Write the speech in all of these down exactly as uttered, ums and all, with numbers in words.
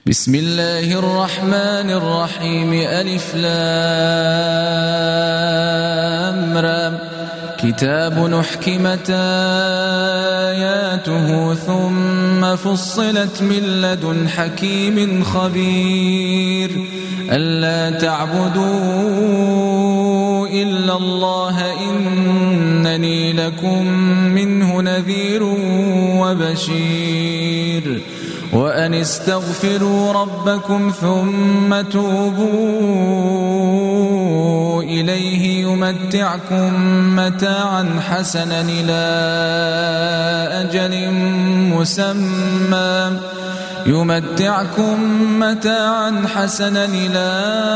بسم الله الرحمن الرحيم. ألف لام را. كتاب أحكمت آياته ثم فصلت من لدن حكيم خبير ألا تعبدوا إلا الله إنني لكم منه نذير وبشير وأن استغفروا ربكم ثم توبوا إليه يمتعكم متاعا حسنا إلى أجل مسمى يمتعكم متاعا حسنا إلى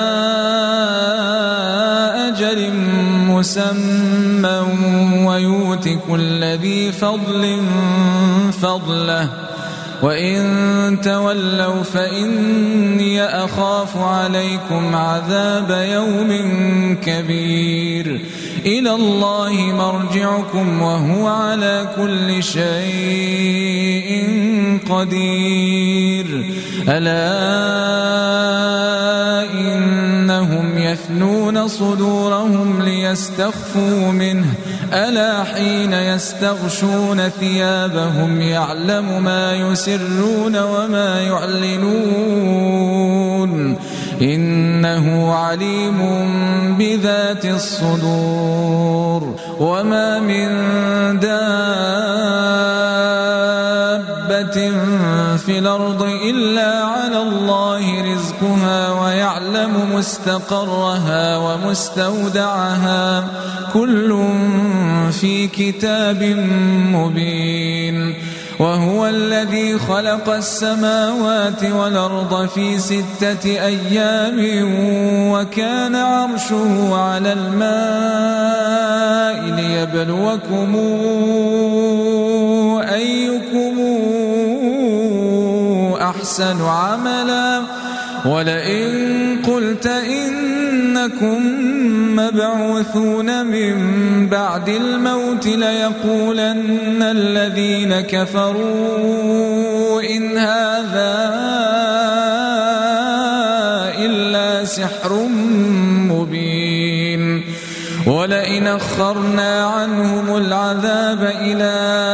أجل مسمى ويؤت كل ذي فضل فضله وإن تولوا فإني أخاف عليكم عذاب يوم كبير إلى الله مرجعكم وهو على كل شيء قدير ألا إنهم يثنون صدورهم ليستخفوا منه ألا حين يستغشون ثيابهم يعلم ما يسرون وما يعلنون إنه عليم بذات الصدور وما من دابة في الأرض إلا على الله رزقها ويعلم مستقرها ومستودعها كل في كتاب مبين وهو الذي خلق السماوات والأرض في ستة أيام وكان عرشه على الماء ليبلوكم أيكم أحسن عملا ولئن قلت إنكم مبعوثون من بعد الموت ليقولن الذين كفروا إن هذا إلا سحر مبين ولئن أخرنا عنهم العذاب إلى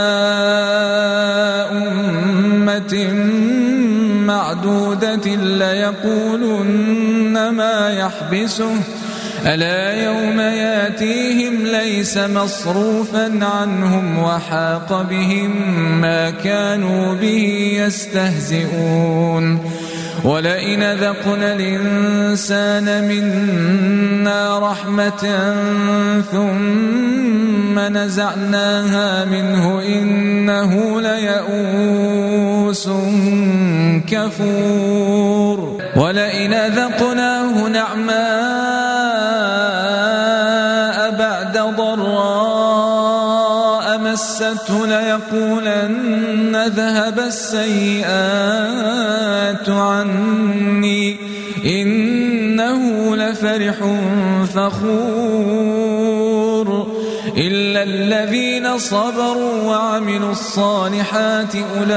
أمة معدودة ليقولن ما يحبسه ألا يوم ياتيهم ليس مصروفا عنهم وحاق بهم ما كانوا به يستهزئون ولئن ذقنا الإنسان منا رحمة ثم نزعناها منه إنه ليئوس كفور ولئن ذقناه نعماء بعد ضراء مسته ليقولن ذهب السيئات عني إنه لفرح فخور إلا الذين صبروا وعملوا الصالحات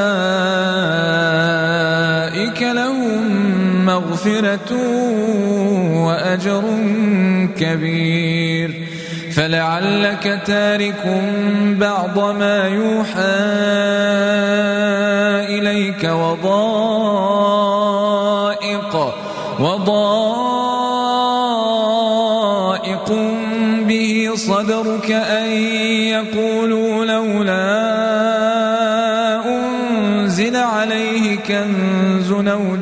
أولئك لهم مغفرة وأجر كبير فلعلك تارك بعض ما يوحى إليك وضائق وضائق به صدرك أن يقولوا لولا أنزل عليه كنز أو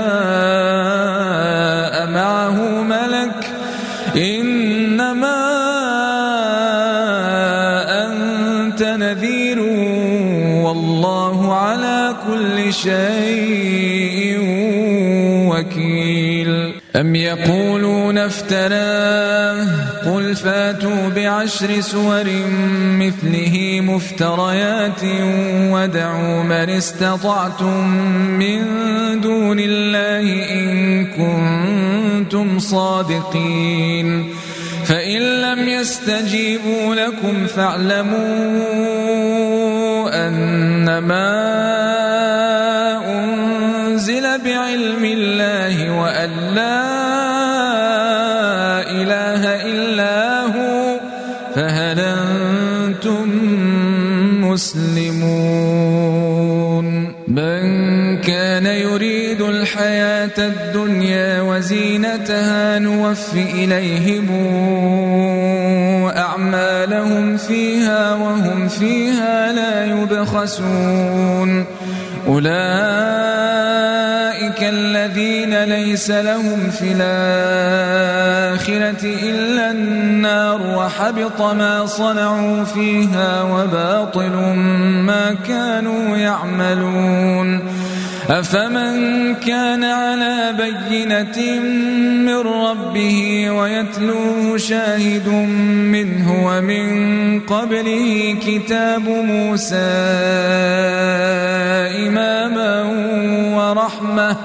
جاء معه ملك إنما أنت نذير والله على كل شيء وكيل أم يقولون افتراه قل فاتوا بعشر سور مثله مفتريات ودعوا من استطعتم من دون الله إن كنتم صادقين فإن لم يستجيبوا لكم فاعلموا أنما أنزل بعلم بعلم الله وأن لا إله إلا هو فهل أنتم مسلمون من كان يريد الحياة الدنيا وزينتها نوف إليهم أعمالهم فيها وهم فيها لا يبخسون أولئك الذين ليس لهم في الآخرة إلا النار وحبط ما صنعوا فيها وباطل ما كانوا يعملون أفمن كان على بينة من ربه ويتلوه شاهد منه ومن قبله كتاب موسى إماما ورحمة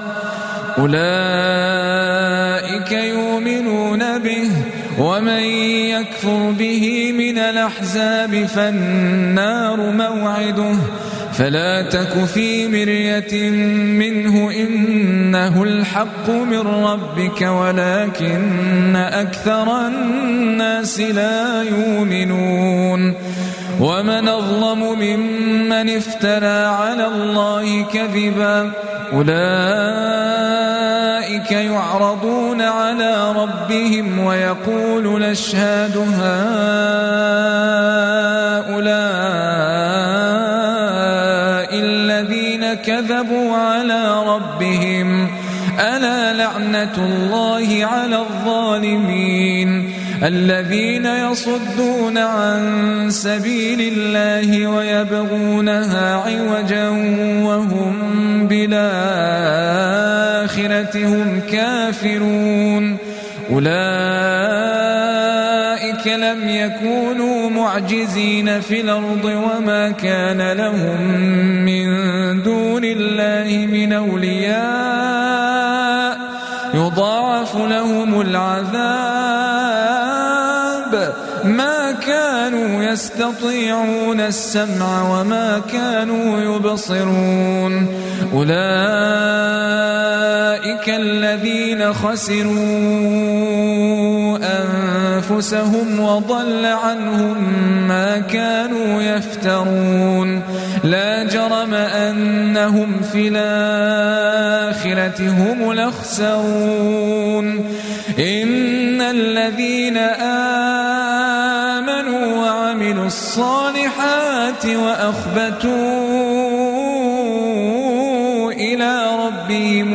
أولئك يؤمنون به ومن يكفر به من الأحزاب فالنار موعده فلا تك في مرية منه إنه الحق من ربك ولكن أكثر الناس لا يؤمنون ومن أظلم ممن افترى على الله كذبا أولئك يعرضون على ربهم ويقول الأشهاد هؤلاء الذين كذبوا على ربهم ألا لعنة الله على الظالمين الذين يصدون عن سبيل الله ويبغونها عوجا وهم بالآخرة هم كافرون أولئك لم يكونوا معجزين في الأرض وما كان لهم من دون الله من أولياء يضاعف لهم العذاب ما كانوا يستطيعون السمع وما كانوا يبصرون أولئك الذين خسروا أنفسهم وضل عنهم ما كانوا يفترون لا جرم أنهم في الآخرة هم الأخسرون إن الذين آمنوا وعملوا الصالحات وأخبتوا إلى ربهم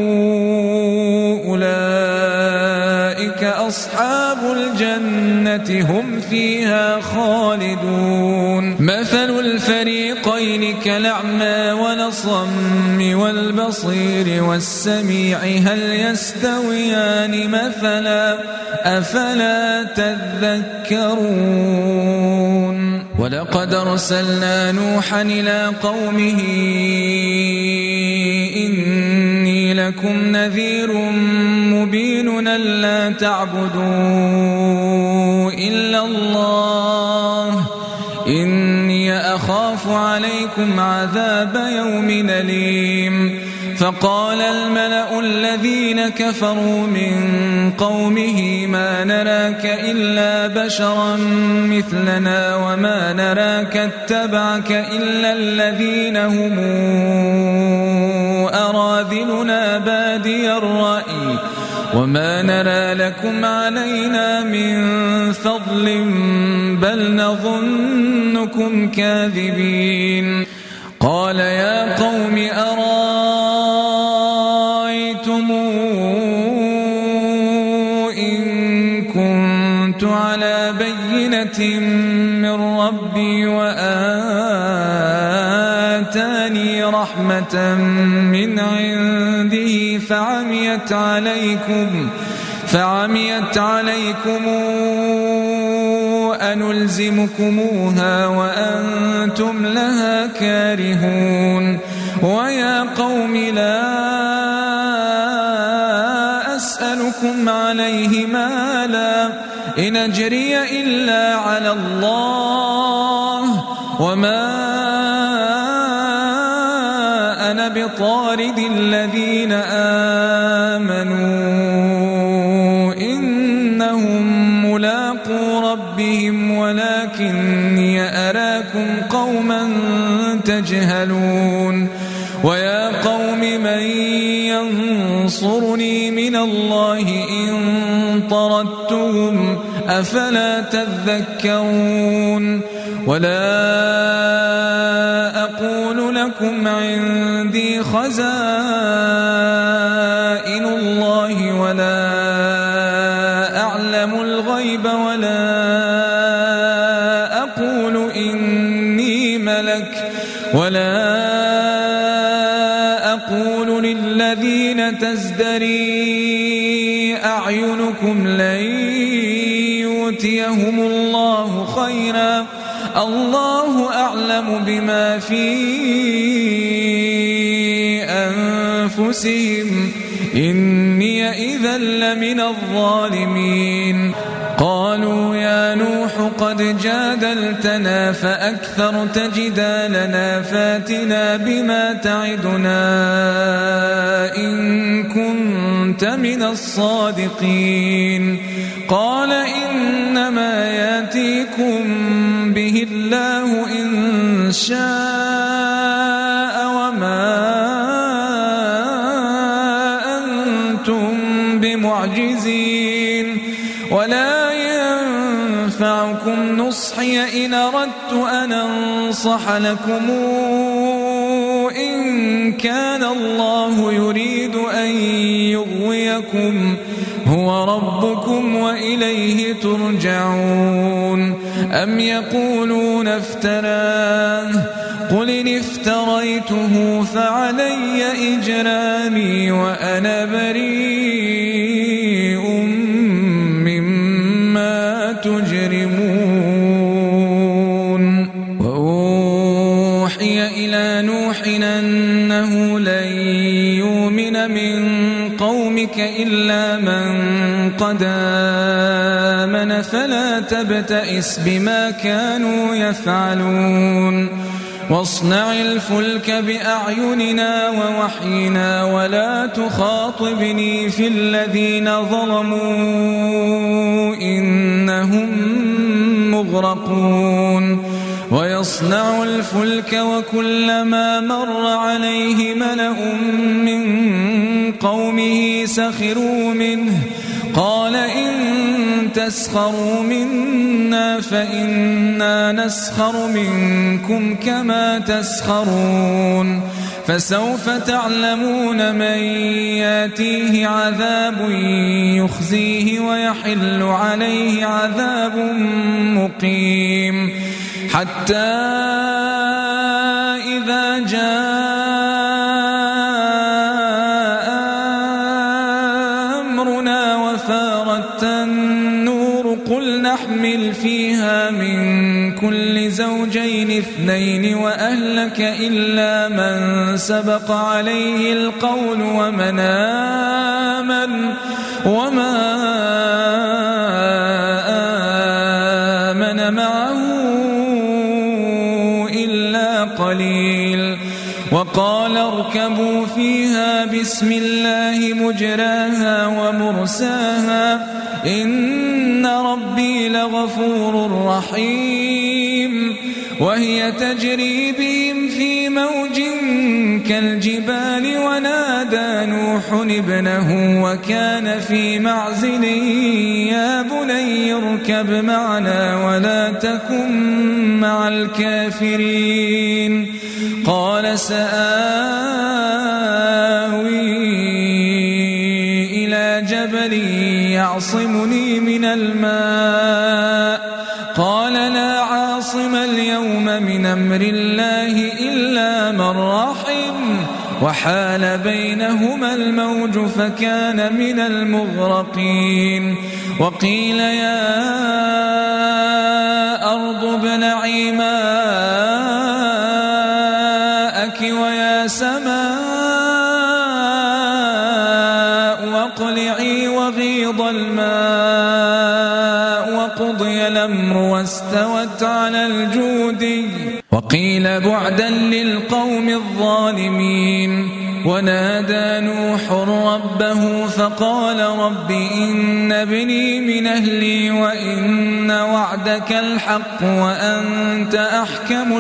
أولئك أصحاب الجنة هم فيها خالدون مثل الفريقين كالأعمى والأصم والبصير والسميع هل يستويان مثلا أفلا تذكرون ولقد أرسلنا نوحا إلى قومه إني لكم نذير مبين ألا تعبدوا إلا الله إني أخاف عليكم عذاب يوم أليم فقال الملأ الذين كفروا من قومه ما نراك إلا بشرا مثلنا وما نراك اتبعك إلا الذين هم أراذلنا بادي الرأي وما نرى لكم علينا من فضل بل نظنكم كاذبين قال يا قوم أرأيتم إن كنت على بينة من ربي وآتاني رحمة من عنده فعميت عليكم فعميت عليكم أنلزمكموها وأنتم لها كارهون ويا قوم لا أسألكم عليه مالا إن أجري إلا على الله وما أنا بطارد الذين آمنوا قوما تجهلون ويا قوم من ينصرني من الله إن طردتهم أفلا تذكرون ولا أقول لكم عندي خزائن الله ولا أعلم الغيب ولا أقول إني ملك ولا أقول للذين تزدري أعينكم لن يؤتيهم الله خيرا الله أعلم بما في أنفسهم إني إذا لمن الظالمين قالوا يا نوح قد جادلتنا فأكثرت جدالنا فاتنا بما تعدنا إن كنت من الصادقين قال إنما ياتيكم به الله إن شاء وما أنتم بمعجزين ولا ينفعكم نصحي إن أردت أن أنصح لكم إن كان الله يريد أن يغويكم هو ربكم وإليه ترجعون أم يقولون افتراه قل إن افتريته فعلي إجرامي وأنا بريء مما تجرمون وأوحي إلى نوح أنه لن يؤمن من قومك إلا من قد آمن فلا تبتئس بما كانوا يفعلون واصنع الفلك بأعيننا ووحينا ولا تخاطبني في الذين ظلموا إنهم مغرقون ويصنع الفلك وكلما مر عليه ملأ من قومه سخروا منه قال إن تسخروا منا فإنا نسخر منكم كما تسخرون فسوف تعلمون من ياتيه عذاب يخزيه ويحل عليه عذاب مقيم حتى إذا جاء أمرنا وفارت النور قل نحمل فيها من كل زوجين اثنين وأهلك إلا من سبق عليه القول ومن آمن وما آمن معه إلا قليل وقال اركبوا فيها بسم الله مجراها ومرساها إن ربي لغفور رحيم وهي تجري بهم في موج كالجبال ونادى نوح ابنه وكان في معزل يا بني اركب معنا ولا تكن مع الكافرين قال سآوي إلى جبل يعصمني من الماء قال لا عاصم اليوم من أمر الله إلا من رحم وحال بينهما الموج فكان من المغرقين وقيل يا أرض ابلعي ماءك ويا سماء واقلعي وغيض الماء وقضي الأمر واستوت على الجودي وقيل بعدا للقوم الظالمين ونادى نوح ربه فقال رب إن ابني من أهلي وإن وعدك الحق وأنت أحكم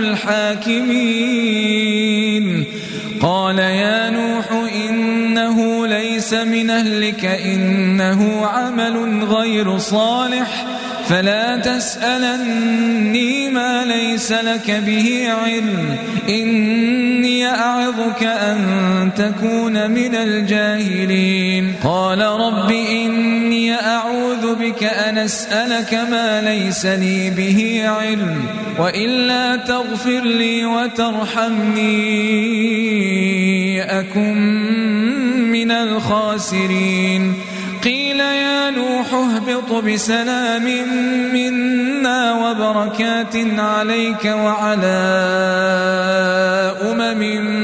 الحاكمين قال يا نوح إنه ليس من أهلك إنه عمل غير صالح فلا تسألني ما ليس لك به علم إني أعظك أن تكون من الجاهلين قال رب إني أعوذ بك أن أسألك ما ليس لي به علم وإلا تغفر لي وترحمني أكن من الخاسرين قيل يا نوح اهبط بسلام منا وبركات عليك وعلى أمم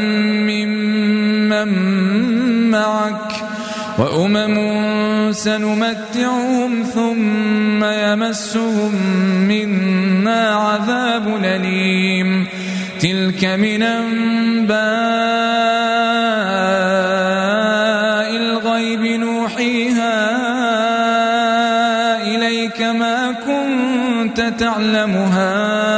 ممن معك وأمم سنمتعهم ثم يمسهم منا عذاب أليم تلك من أنباء الغيب نوحيها إليك ما كنت تعلمها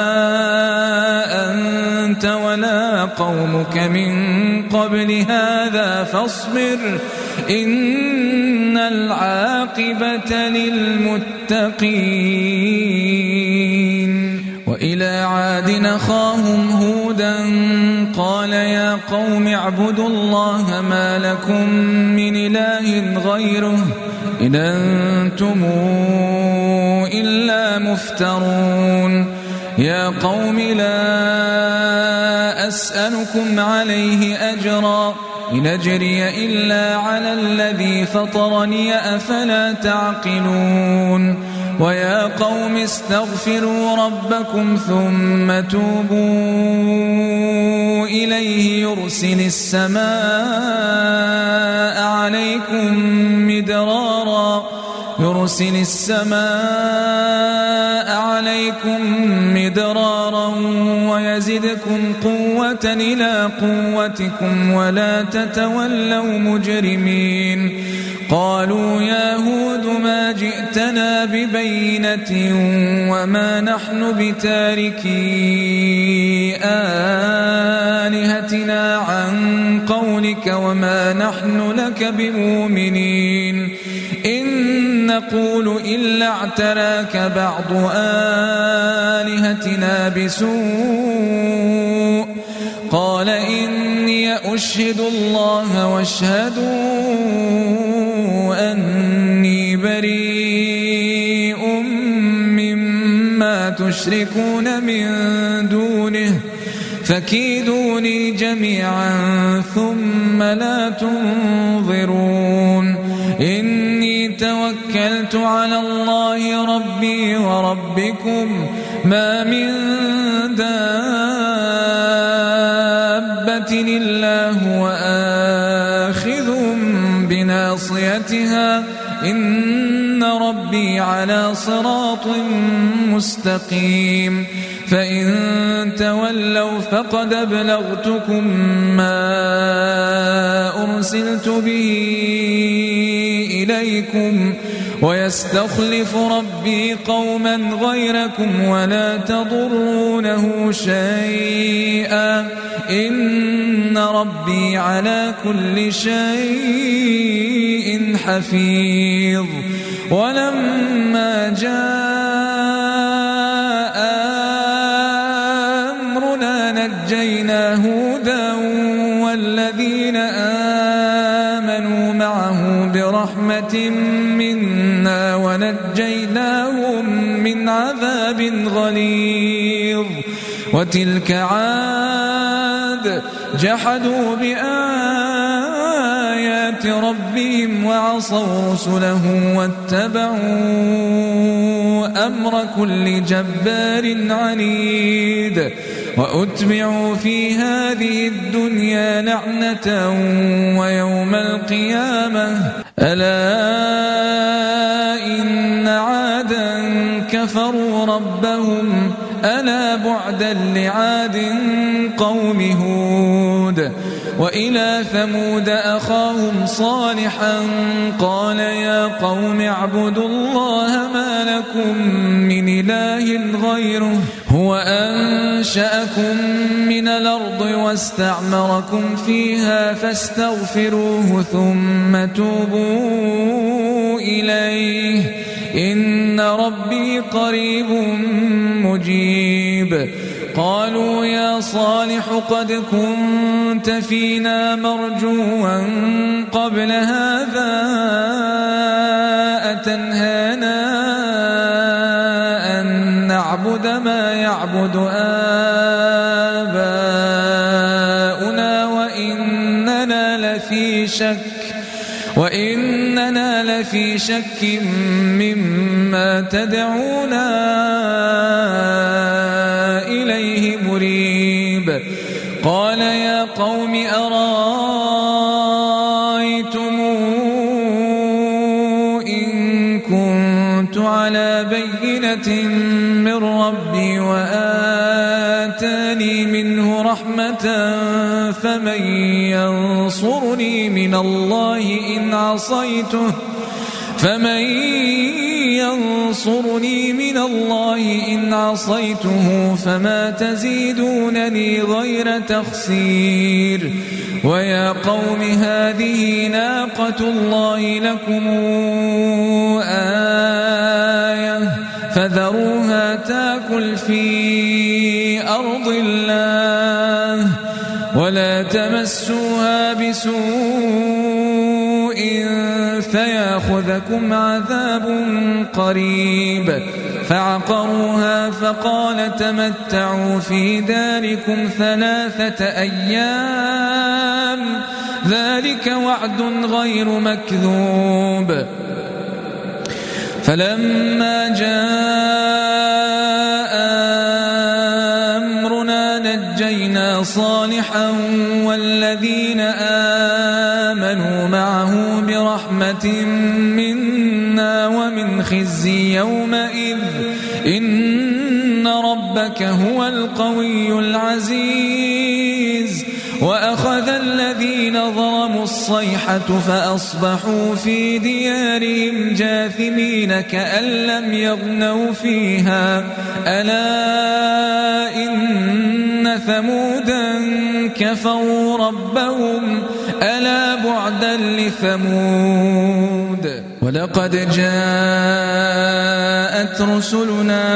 أنت ولا قومك من قبل هذا فاصبر إن العاقبة للمتقين وإلى عاد أخاهم هودا قال يا قوم اعبدوا الله ما لكم من إله غيره إن أنتم إلا مفترون يا قوم لا أسألكم عليه أجرا إن أجري إلا على الذي فطرني أفلا تعقلون ويا قوم استغفروا ربكم ثم توبوا إليه يرسل السماء عليكم مدرارا يرسل السماء عليكم مدرارا ويزدكم قوة إلى قوتكم ولا تتولوا مجرمين قالوا يا هود ما جئتنا ببينة وما نحن بتاركي آلهتنا عن قولك وما نحن لك بمؤمنين إن نقول إلا اعتراك بعض آلهتنا بسوء قال إني أشهد الله واشهدوا أني بريء مما تشركون من دونه فكيدوني جميعا ثم لا تنظرون إني توكلت على الله ربي وربكم ما من دابة إلا هو آخذ بناصيتها إن ربي على صراط مستقيم فإن تولوا فقد أبلغتكم ما أرسلت به إليكم ويستخلف ربي قوما غيركم ولا تضرونه شيئا إن ربي على كل شيء حفيظ ولما جاء أمرنا نجينا هودا والذين آمنوا معه برحمة منا ونجيناهم من عذاب غليظ وتلك عاد جحدوا بآيات ربهم وعصوا رسله واتبعوا أمر كل جبار عنيد وأتبعوا في هذه الدنيا لعنة ويوم القيامة ألا إن عادا كفروا ربهم ألا بعدا لعاد قوم هود وإلى ثمود أخاهم صالحا قال يا قوم اعبدوا الله ما لكم من إله غيره هو أنشأكم من الأرض واستعمركم فيها فاستغفروه ثم توبوا إليه إن ربي قريب مجيب. قالوا يا صالح قد كنت فينا مرجوا قبل هذا أتنهانا أن نعبد ما يعبد آباؤنا وإننا لفي شك وإننا لفي شك مما تدعونا إليه مريب. قال يا قوم أرأيتم إن كنت على بينة من ربي وآتاني منه رحمة فمن ينصرني من الله إن عصيته فمن ينصرني من الله إن عصيته فما تزيدونني غير تخسير. ويا قوم هذه ناقة الله لكم آية فذروها تأكل في أرض الله ولا تمسوها بسوء فيأخذكم عذاب قريب. فعقروها فقال تمتعوا في داركم ثلاثة أيام ذلك وعد غير مكذوب. فلما جاء أمرنا نجينا صالحا والذين آمنوا معه برحمة منا ومن خزي يومئذ إن ربك هو القوي العزيز. وأخذ الذين ظلموا الصيحة فأصبحوا في ديارهم جاثمين كأن لم يغنوا فيها ألا إن ثمودا كفروا ربهم ألا بعدا لثمود. ولقد جاءت رسلنا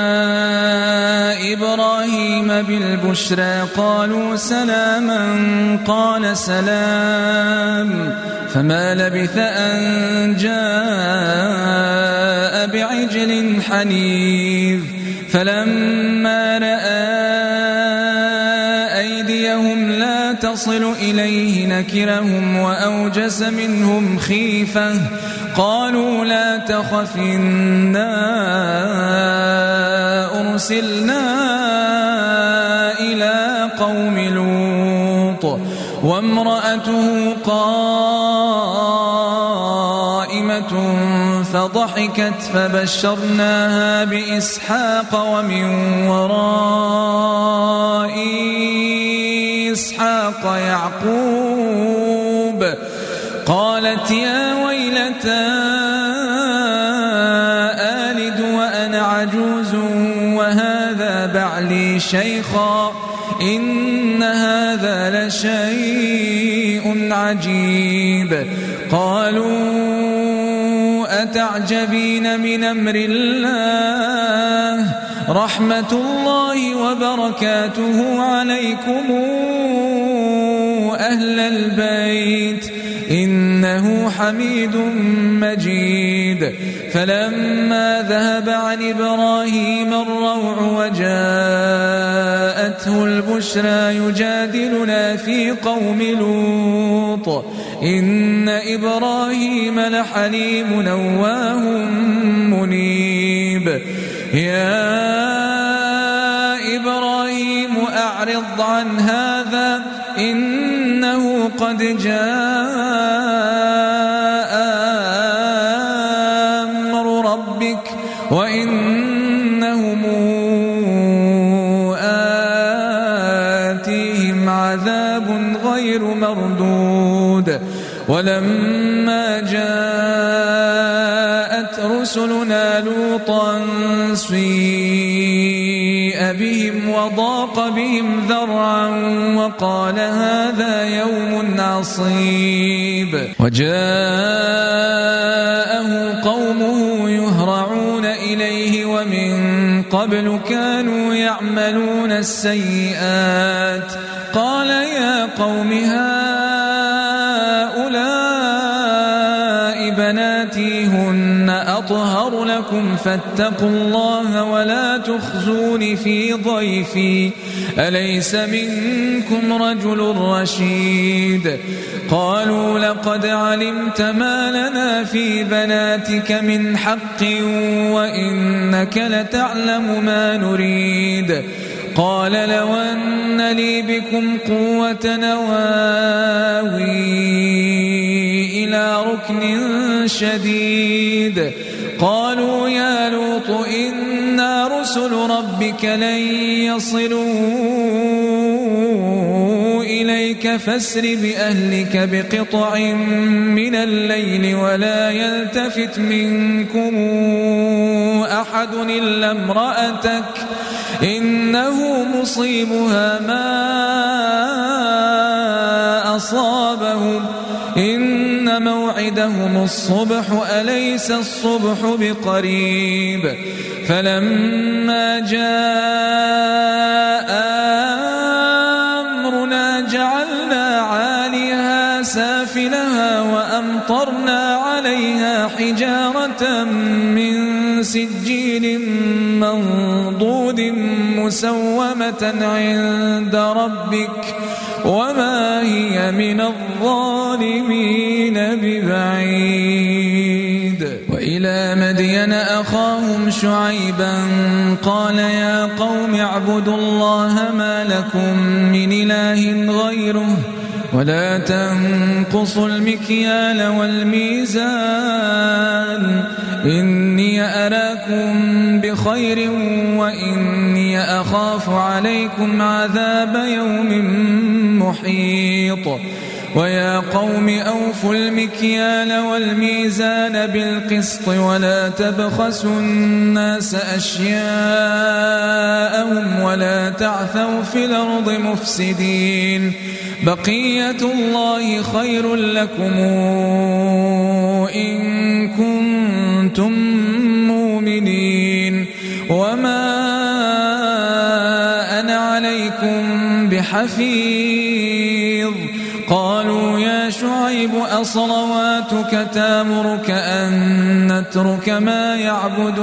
إبراهيم بالبشرى قالوا سلاما قال سلام فما لبث أن جاء بعجل حنيذ. فلما رأى أيديهم لا تصل إليه نكرهم وأوجس منهم خيفة قالوا لا تخف إنا أرسلنا إلى قوم لوط وامرأته قائمة فضحكت فبشرناها بإسحاق ومن وراء إسحاق يعقوب. قالت يا ويلتى آلد وأنا عجوز وهذا بعلي شيخا إن هذا لشيء عجيب. قالوا أتعجبين من أمر الله رحمة الله وبركاته عليكم أهل البيت إنه حميد مجيد. فلما ذهب عن إبراهيم الروع وجاءته البشرى يجادلنا في قوم لوط إن إبراهيم لحليم أواه منيب. يا إبراهيم أعرض عن هذا إنه قد جاء أمر ربك وإنهم آتيهم عذاب غير ولما جاءت رسلنا لوطا سيء بهم وضاق بهم ذرعا وقال هذا يوم عصيب وجاءه قومه يهرعون إليه ومن قبل كانوا يعملون السيئات قال يا قوم هؤلاء بناتي هن أطهر لكم فاتقوا الله ولا تخزون في ضيفي أليس منكم رجل رشيد قالوا لقد علمت ما لنا في بناتك من حق وإنك لتعلم ما نريد قال لو أن لي بكم قوة نواوي إلى ركن شديد قالوا يا لوط إنا رسل ربك لن يصلوا إليك فاسر بأهلك بقطع من الليل ولا يلتفت منكم أحد إلا امرأتك إنه مصيبها ما أصابهم إن موعدهم الصبح أليس الصبح بقريب فلما جاء أمرنا جعلنا عاليها سافلها وأمطرنا عليها حجارة من سجيل منضود مسومة عند ربك وما هي من الظالمين ببعيد وإلى مدين أخاهم شعيبا قال يا قوم اعبدوا الله ما لكم من إله غيره ولا تنقصوا المكيال والميزان إني أراكم بخير وإني أخاف عليكم عذاب يوم محيط ويا قوم أوفوا المكيال والميزان بالقسط ولا تبخسوا الناس أشياءهم ولا تعثوا في الأرض مفسدين بقية الله خير لكم إن كنتم مؤمنين وما أنا عليكم بحفيظ قالوا يا شعيب أصلواتك تأمرك أن نترك ما يعبد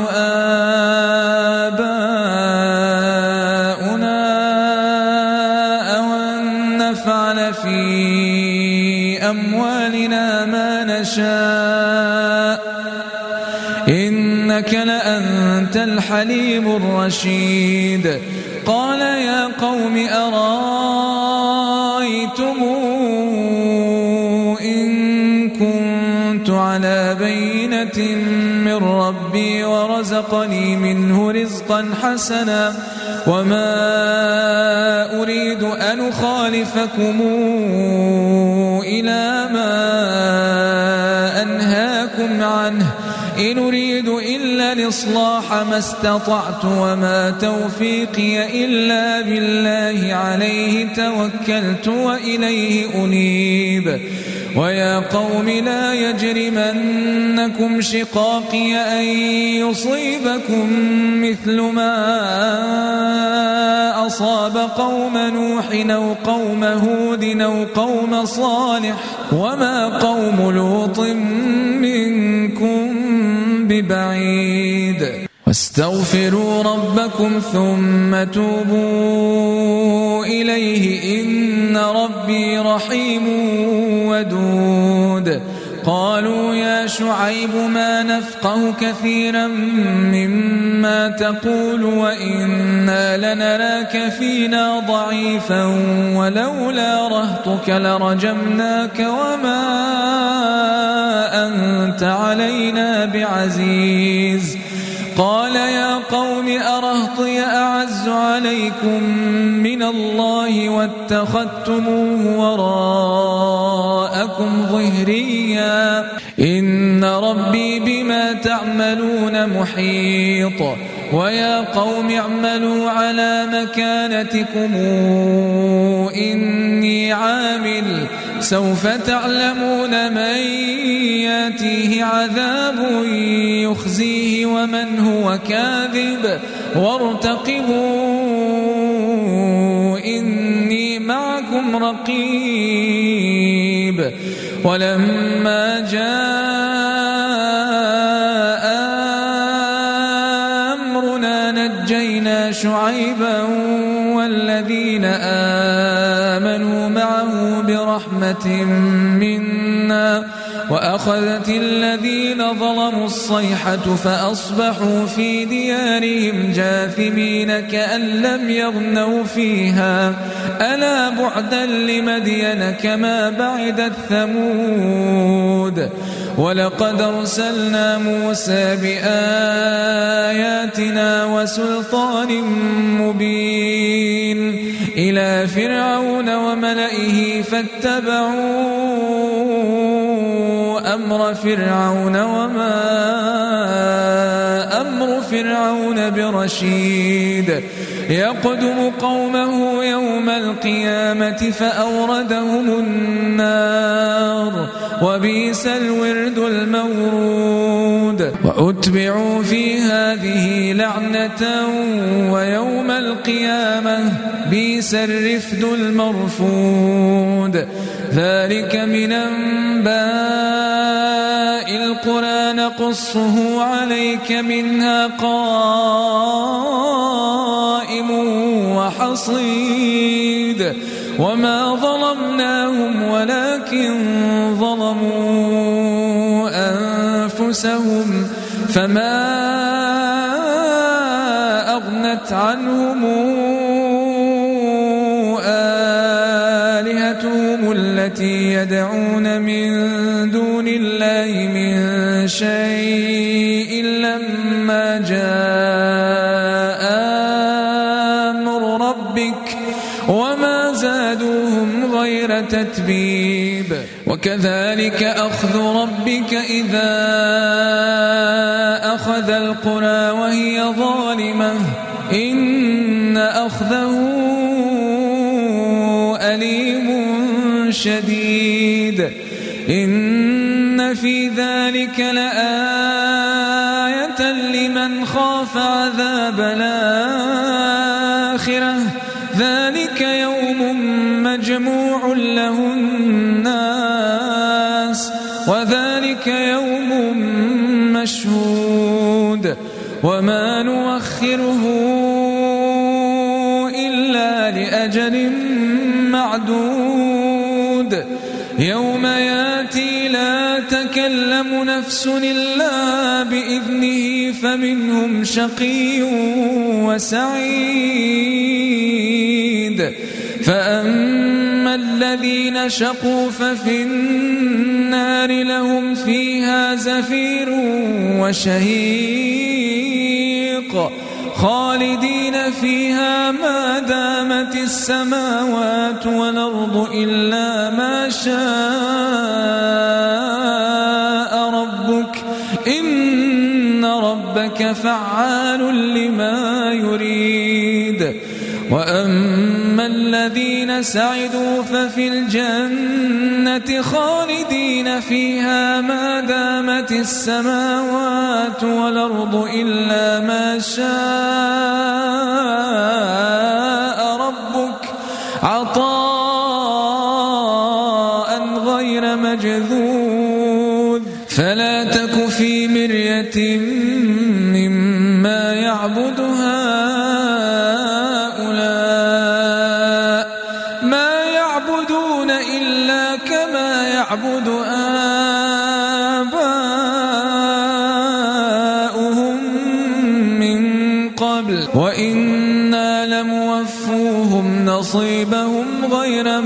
آباؤنا أو أن نفعل في أموالنا ما نشاء إنك لأنت الحليم الرشيد قال يا قوم أرأيتم إن كنت على بينة من ربي ورزقني منه رزقا حسنا وما أريد أن أخالفكم إلى ما أنهاكم عنه إن أريد إلا الإصلاح ما استطعت وما توفيقي إلا بالله عليه توكلت وإليه أنيب ويا قوم لا يجرمنكم شقاقي أن يصيبكم مثل ما أصاب قوم نوح أو قوم هود أو قوم صالح وما قوم لوط منكم ببعيد واستغفروا ربكم ثم توبوا إليه إن ربي رحيم ودود قالوا يا شعيب ما نفقه كثيرا مما تقول وإنا لنراك فينا ضعيفا ولولا رهطك لرجمناك وما أنت علينا بعزيز قال يا قوم أرهطي أعز عليكم من الله واتخذتموه وراءكم ظهريا إن ربي بما تعملون محيط ويا قوم اعملوا على مكانتكم إني عامل سوف تعلمون من ياتيه عذاب يخزيه ومن هو كاذب وارتقبوا إني معكم رقيب ولما جاء أمرنا نجينا شعيبا والذين آمنوا معه برحمة منا وأخذت الذين ظلموا الصيحة فأصبحوا في ديارهم جاثمين كأن لم يغنوا فيها ألا بعدا لمدين كما بعدت ثمود ولقد أرسلنا موسى بآياتنا وسلطان مبين إلى فرعون وملئه فاتبعوا أمر فرعون وما أمر فرعون برشيد يقدم قومه يوم القيامة فأوردهم النار وبئس الورد المورود وأتبعوا في هذه لعنة ويوم القيامة بئس الرفد المرفود ذلك من أنباء القرى نقصه عليك منها قائم وحصيد وما ظلمناهم ولكن ظلموا أنفسهم فما أغنت عنهم آلهتهم التي يدعون من دون الله من شيء لما جاء أمر ربك وما زادوهم غير تتبيب وكذلك أخذ ربك إذا أخذ القرى وهي ظالمة إن أخذه أليم شديد إن في ذلك لآية لمن خاف عذاب الآخرة ذلك يوم مجموع له الناس وذلك يوم مشهود وما نؤخره إلا لأجل معدود يوم ياتي لا تكلم نفس إلا بإذنه فمنهم شقي وسعيد فأما الذين شقوا ففي النار لهم فيها زفير وشهيق خالدين فيها ما دامت السماوات والأرض إلا ما شاء ربك إن ربك فعال لما يريد وأما الذين سعدوا ففي الجنة خالدين فيها ما دامت السماوات والأرض إلا ما شاء ربك عطاء غير مجذوذ فلا تك في مرية مما يعبد هؤلاء ما يعبدون إلا كما يعبد آباؤهم من قبل وإنا لموفوهم نصيبهم غير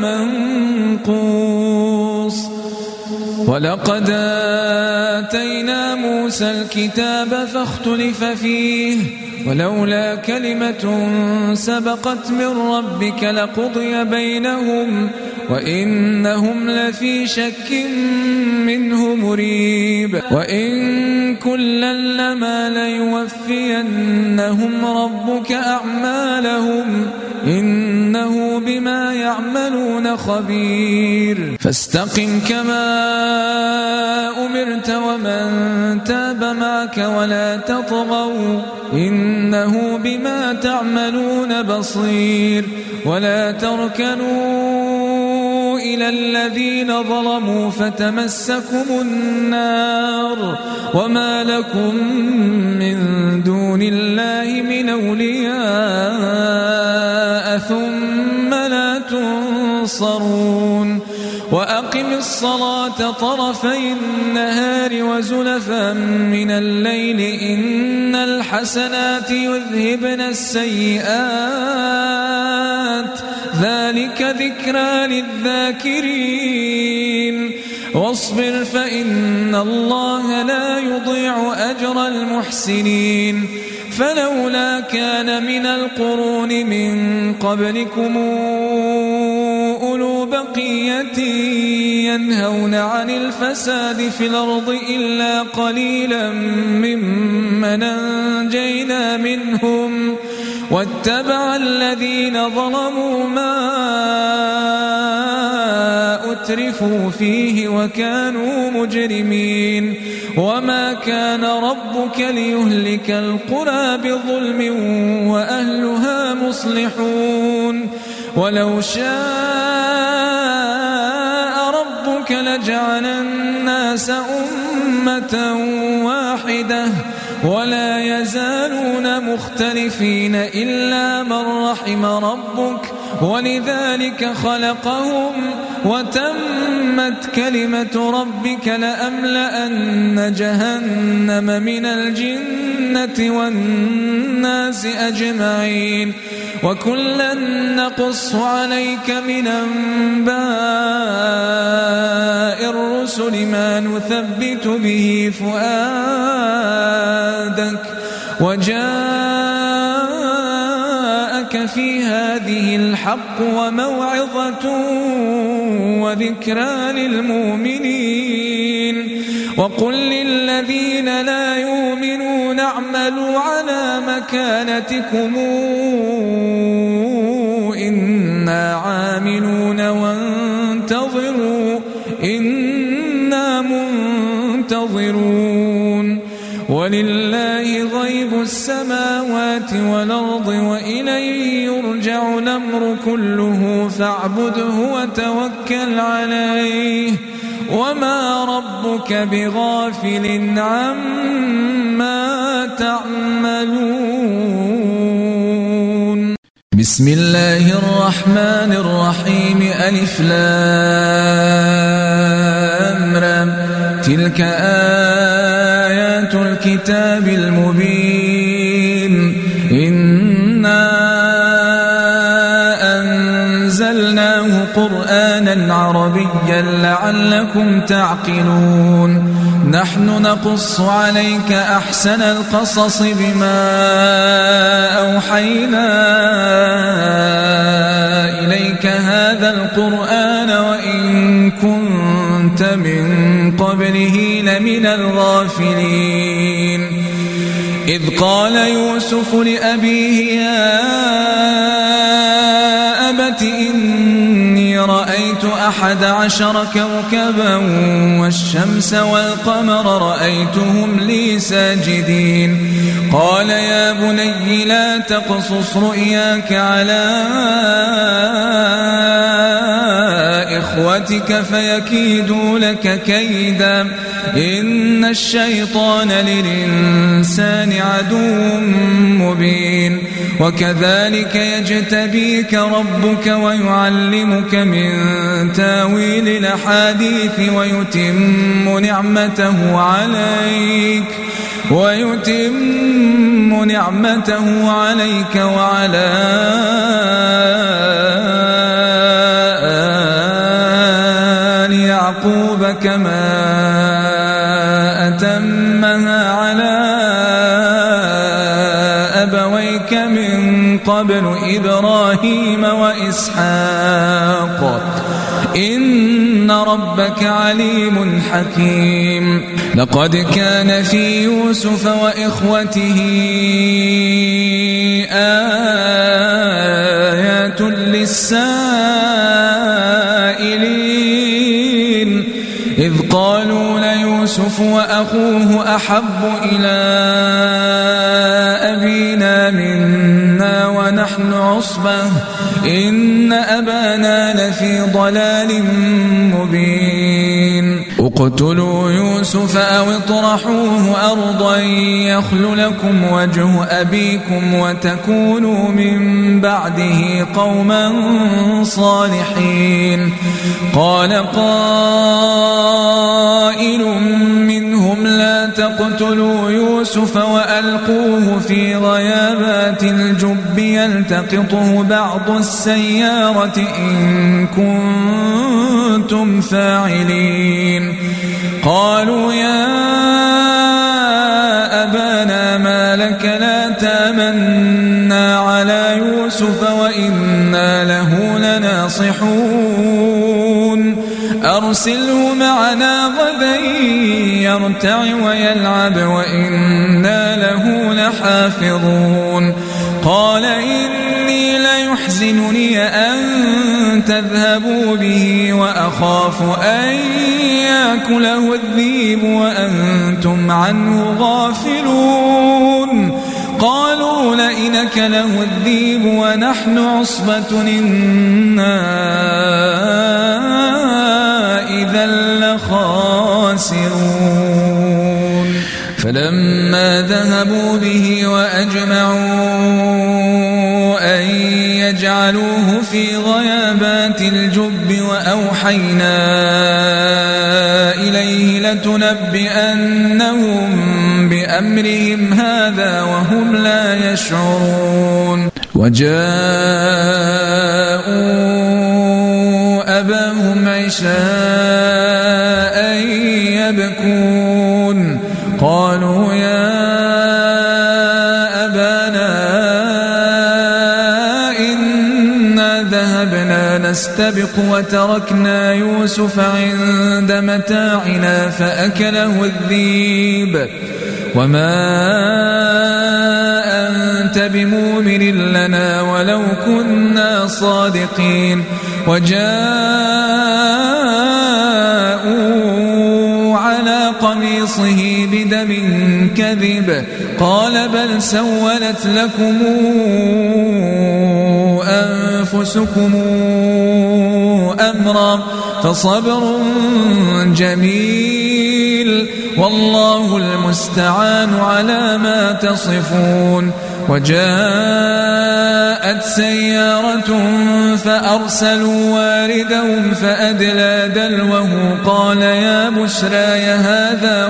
منقوص ولقد آتينا موسى موسى الكتاب فاختلف فيه ولولا كلمة سبقت من ربك لقضي بينهم وإنهم لفي شك منه مريب وإن كلا لما ليوفينهم ربك أعمالهم إنه بما يعملون خبير فاستقم كما أمرت ومن تاب معك ولا تطغوا إنه بما تعملون بصير ولا تركنوا إلى الذين ظلموا فتمسكم النار وما لكم من دون الله من أولياء ثم لا تنصرون وأقم الصلاة طرفي النهار وزلفا من الليل إن الحسنات يذهبن السيئات ذلك ذكرى للذاكرين واصبر فإن الله لا يضيع أجر المحسنين فلولا كان من القرون من قبلكم أولو بقية ينهون عن الفساد في الأرض إلا قليلا ممن أنجينا منهم واتبع الذين ظلموا ما أترفوا فيه وكانوا مجرمين وما كان ربك ليهلك القرى بظلم وأهلها مصلحون ولو شاء ربك لجعل الناس أمة واحدة ولا يزالون مختلفين إلا من رحم ربك ولذلك خلقهم وتمت كلمة ربك لأملأن جهنم من الجنة والناس أجمعين وكلا نقص عليك من أنباء الرسل ما نثبت به فؤادك وجاءك في هذه الحق وموعظة وذكرى للمؤمنين وقل للذين لا يؤمنون اعملوا على مكانتكم إنا عاملون وانتظروا إنا منتظرون ولله غيب السماوات والأرض وإليه يرجع الأمر كله فاعبده وتوكل عليه وما ربك بغافل عما تعملون بسم الله الرحمن الرحيم ألف لام را تلك آيات الكتاب المبين إنا أنزلناه قرآنا عربيا لعلكم تعقلون نحن نقص عليك أحسن القصص بما أوحينا إليك هذا القرآن وإن كنت من قبله لمن الغافلين إذ قال يوسف لأبيه يا أبت إني رأيت أحد عشر كوكبا والشمس والقمر رأيتهم لي ساجدين قال يا بني لا تقصص رؤياك على إخوتك فيكيدوا لك كيدا إن الشيطان للإنسان عدو مبين وكذلك يجتبيك ربك ويعلمك من تاويل الأحاديث ويتم نعمته عليك ويتم نعمته عليك وعلى آل يعقوب كما أتمها وإبراهيم وإسحاق إن ربك عليم حكيم لقد كان في يوسف وإخوته آيات للسائلين إذ قالوا ليوسف وأخوه أحب إلى أبينا منا ونحن عصبة إن أبانا لفي ضلال مبين اقتلوا يوسف أو اطرحوه أرضا يخل لكم وجه أبيكم وتكونوا من بعده قوما صالحين قال قائل منهم لا تقتلوا يوسف وألقوه في غيابات الجب يلتقطه بعض السيارة إن كنتم فاعلين قالوا يا أبانا ما لك لا تامنا على يوسف وإنا له لناصحون أرسله معنا غدا يرتع ويلعب وإنا له لحافظون قال إني ليحزنني أن تذهبوا به وأخاف أن يأكله الذئب وأنتم عنه غافلون قالوا لئن أكله الذئب ونحن عصبة إنا إذا لخاسرون فلما ذهبوا به وأجمعوا أن يجعلوه في غيابات الجب وأوحينا إليه لتنبئنهم بأمرهم هذا وهم لا يشعرون وجاءوا أباهم عشاء يبكون قالوا يا أبانا إنا ذهبنا نستبق وتركنا يوسف عند متاعنا فأكله الذئب وما أنت بمؤمن لنا ولو كنا صادقين وجاءوا على قميصه بدم كذب قال بل سولت لكم أنفسكم أمرا فصبر جميل والله المستعان على ما تصفون وجاءت سيارة فأرسلوا واردهم فأدلى دلوه قال يا بشرى هذا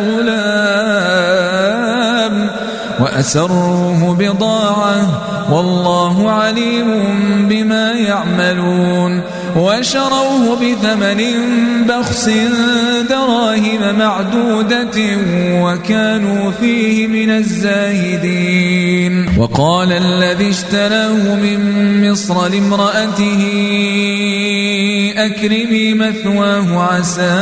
غلام وأسروه بضاعة والله عليم بما يعملون وشروه بثمن بخس دراهم معدودة وكانوا فيه من الزاهدين وقال الذي اشتراه من مصر لامرأته أكرمي مثواه عسى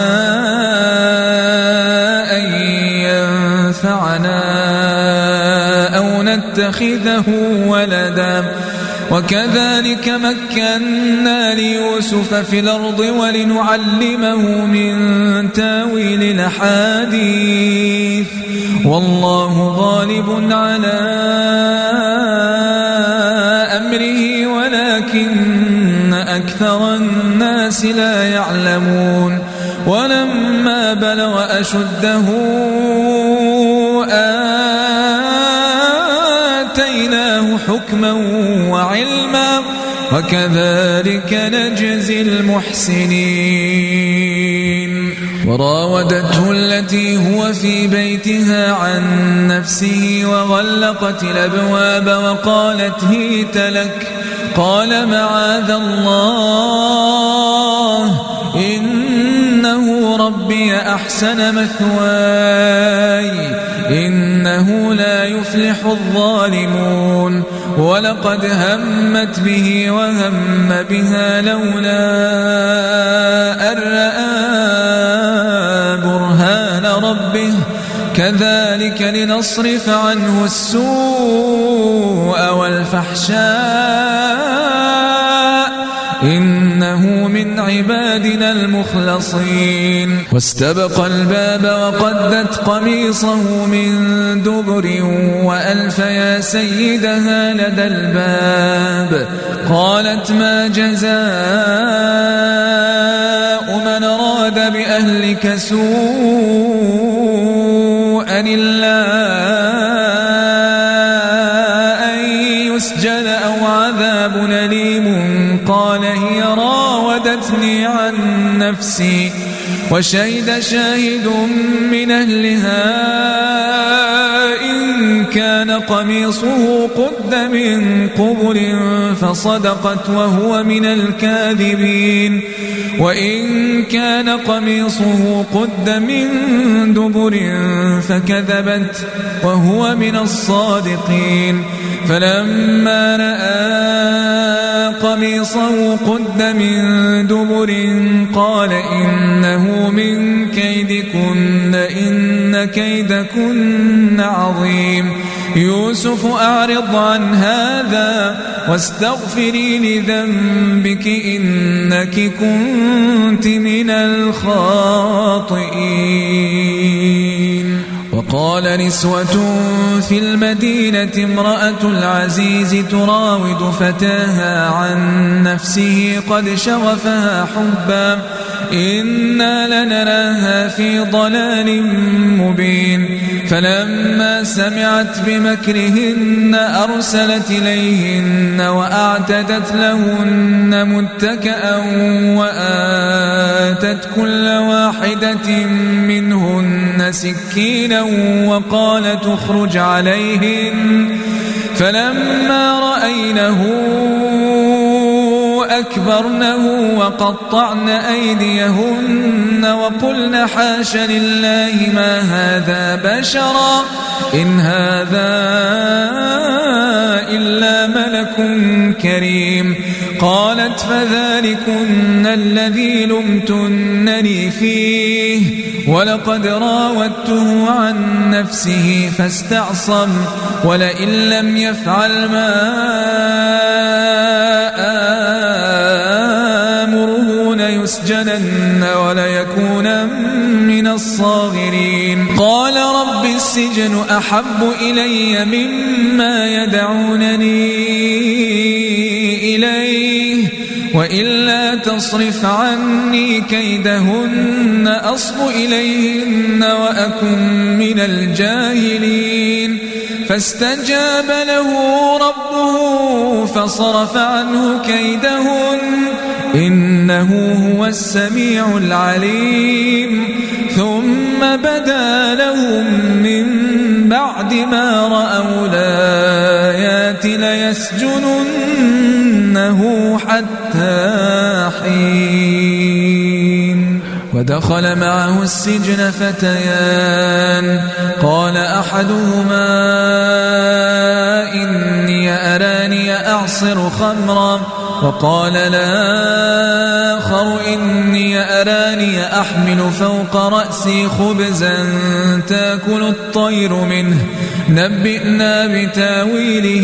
أن ينفعنا أو نتخذه ولدا وكذلك مكنا ليوسف في الأرض ولنعلمه من تاويل الأحاديث والله غالب على أمره ولكن أكثر الناس لا يعلمون ولما بلغ أشده آتيناه حكما وعلما وكذلك نجزي المحسنين وراودته التي هو في بيتها عن نفسه وغلقت الأبواب وقالت هيت لك قال معاذ الله إنه ربي أحسن مثواي إنه لا يفلح يفلح الظالمون ولقد همت به وهم بها لولا أن رأى برهان ربه كذلك لنصرف عنه السوء والفحشاء إنه من عبادنا المخلصين واستبق الباب وقدت قميصه من دبر وألف يا سيدها لدى الباب قالت ما جزاء من أراد بأهلك سوءا إلا أن يسجن أو عذاب أليم قال هي راودتني عن نفسي وشهد شاهد من أهلها إن كان قميصه قد من قبل فصدقت وهو من الكاذبين وإن كان قميصه قد من دبر فكذبت وهو من الصادقين فلما رأى قميصه قد من دبر قال إنه من كيدكن إن كيدكن عظيم يوسف أعرض عن هذا واستغفري لذنبك إنك كنت من الخاطئين وقال نسوة في المدينة امرأة العزيز تراود فتاها عن نفسه قد شغفها حبا إنا لنراها في ضلال مبين فلما سمعت بمكرهن أرسلت إليهن وأعتدت لهن متكئا وآتت كل واحدة منهن سكينا وقالت اخرج عليهن فلما رأينه أكبرنه وقطعن أيديهن وقلن حاش لله ما هذا بشرا إن هذا إلا ملك كريم قالت فذلكن الذي لمتنني فيه ولقد راودته عن نفسه فاستعصم ولئن لم يفعل ما آمره ليسجنن وليكون من الصاغرين قال رب السجن أحب إلي مما يدعونني إليه وإلا تصرف عني كيدهن أصب إليهن وأكن من الجاهلين فاستجاب له ربه فصرف عنه كيدهن إنه هو السميع العليم ثم بدا لهم من بعد ما رأوا الآيات ليسجننه حتى حين ودخل معه السجن فتيان قال أحدهما إني أراني أعصر خمرا وقال الآخر إني أراني أحمل فوق رأسي خبزا تأكل الطير منه نبئنا بتاويله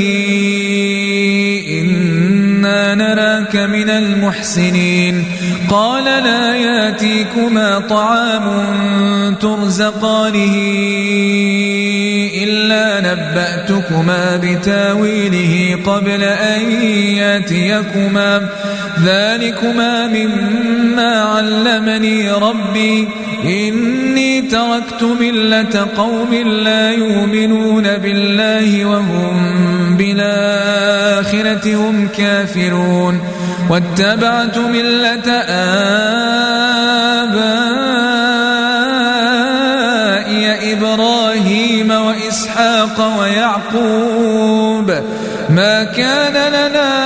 إنا نراك من المحسنين قال لا ياتيكما طعام ترزقانه إلا نبأتكما بتاويله قبل أن ياتيكما ذلكما مما علمني ربي إني تركت ملة قوم لا يؤمنون بالله وهم بالآخرة هم كافرون واتبعت ملة آبائي إبراهيم وإسحاق ويعقوب ما كان لنا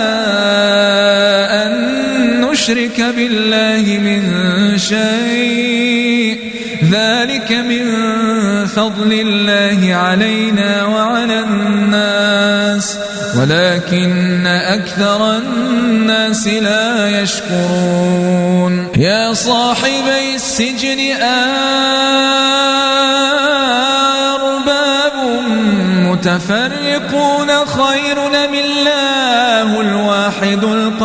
أن نشرك بالله من شيء ذلك من فضل الله علينا وعلى الناس ولكن أكثر الناس لا يشكرون يا صاحبي السجن أرباب متفرقون خير أم الله الواحد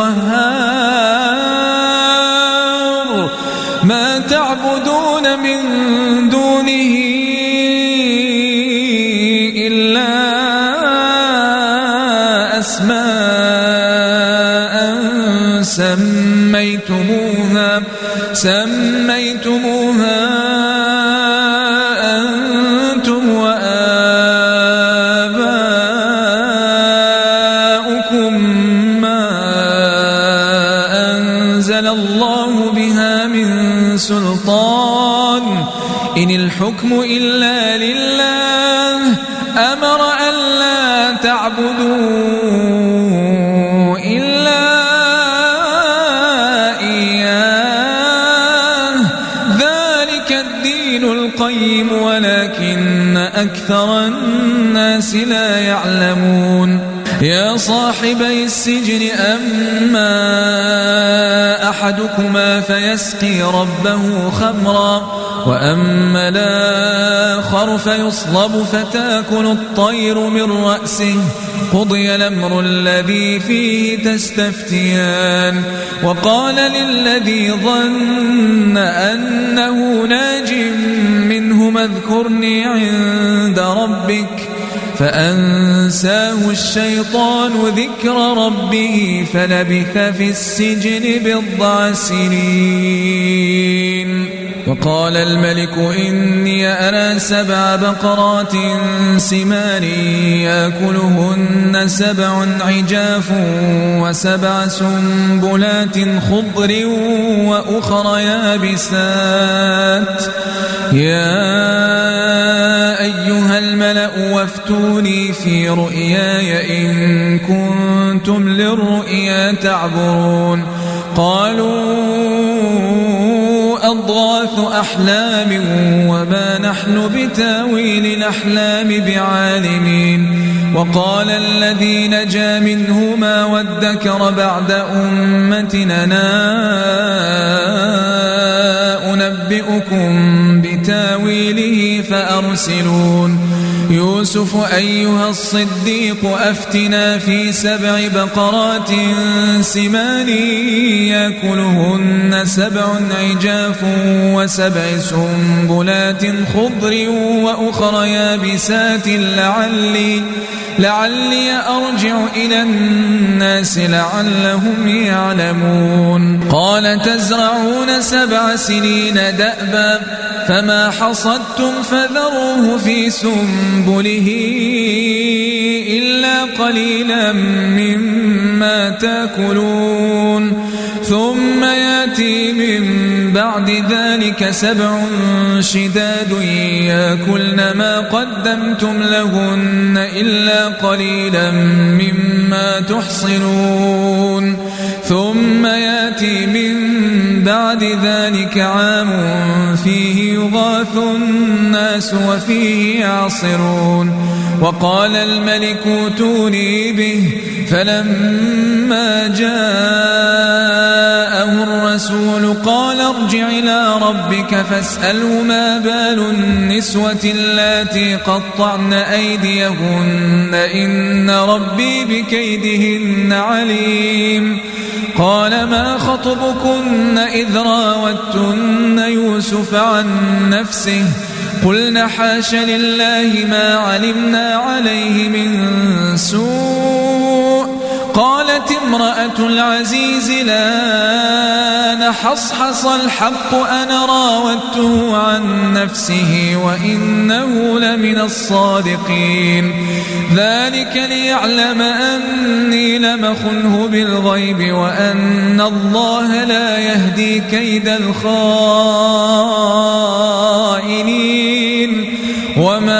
القهار ما تعبدون من دونه إلا أسماء سميتموها سميتموها أنتم وآباؤكم ما أنزل الله بها من سلطان إن الحكم إلا لله أمر ألا تعبدوا إلا إياه ذلك الدين القيم ولكن أكثر الناس لا يعلمون يا صاحبي السجن أما أحدكما فيسقي ربه خمرا وأما الآخر فيصلب فتأكل الطير من رأسه قضي الأمر الذي فيه تستفتيان وقال للذي ظن أنه ناج منهما اذكرني عند ربك فأنساه الشيطان ذكر ربه فلبث في السجن بضع سنين وقال الملك إني أرى سبع بقرات سمان يأكلهن سبع عجاف وسبع سنبلات خضر وأخر يابسات يا أيها الملأ وافتوني في رؤياي إن كنتم للرؤيا تعبرون قالوا أضغاث أحلام وما نحن بتاويل الأحلام بعالمين وقال الذي نجا منهما وادكر بعد أمتنا أنبئكم بتاويله فأرسلون يوسف أيها الصديق أفتنا في سبع بقرات سمان يأكلهن سبع عجاف وسبع سنبلات خضر وأخر يابسات لعلي لعلي أرجع إلى الناس لعلهم يعلمون قال تزرعون سبع سنين دأبا فما حصدتم فذروه في سنبله إلا قليلا مما تأكلون ثم يأتي من بعد ذلك سبع شداد يأكلن ما قدمتم لهن إلا قليلا مما تحصنون ثم يأتي من بعد ذلك عام فيه يغاث الناس وفيه يعصرون وقال الملك ائتوني به فلما جاءه الرسول قال ارجع إلى ربك فاسأله ما بال النسوة اللاتي قطعن أيديهن إن ربي بكيدهن عليم قال ما خطبكن إذ راوتن يوسف عن نفسه قلنا حاش لله ما علمنا عليه من سوء قالت امرأة العزيز لا نحصحص الحق أنا راودته عن نفسه وإنه لمن الصادقين ذلك ليعلم أني لم أخنه بالغيب وأن الله لا يهدي كيد الخائنين وما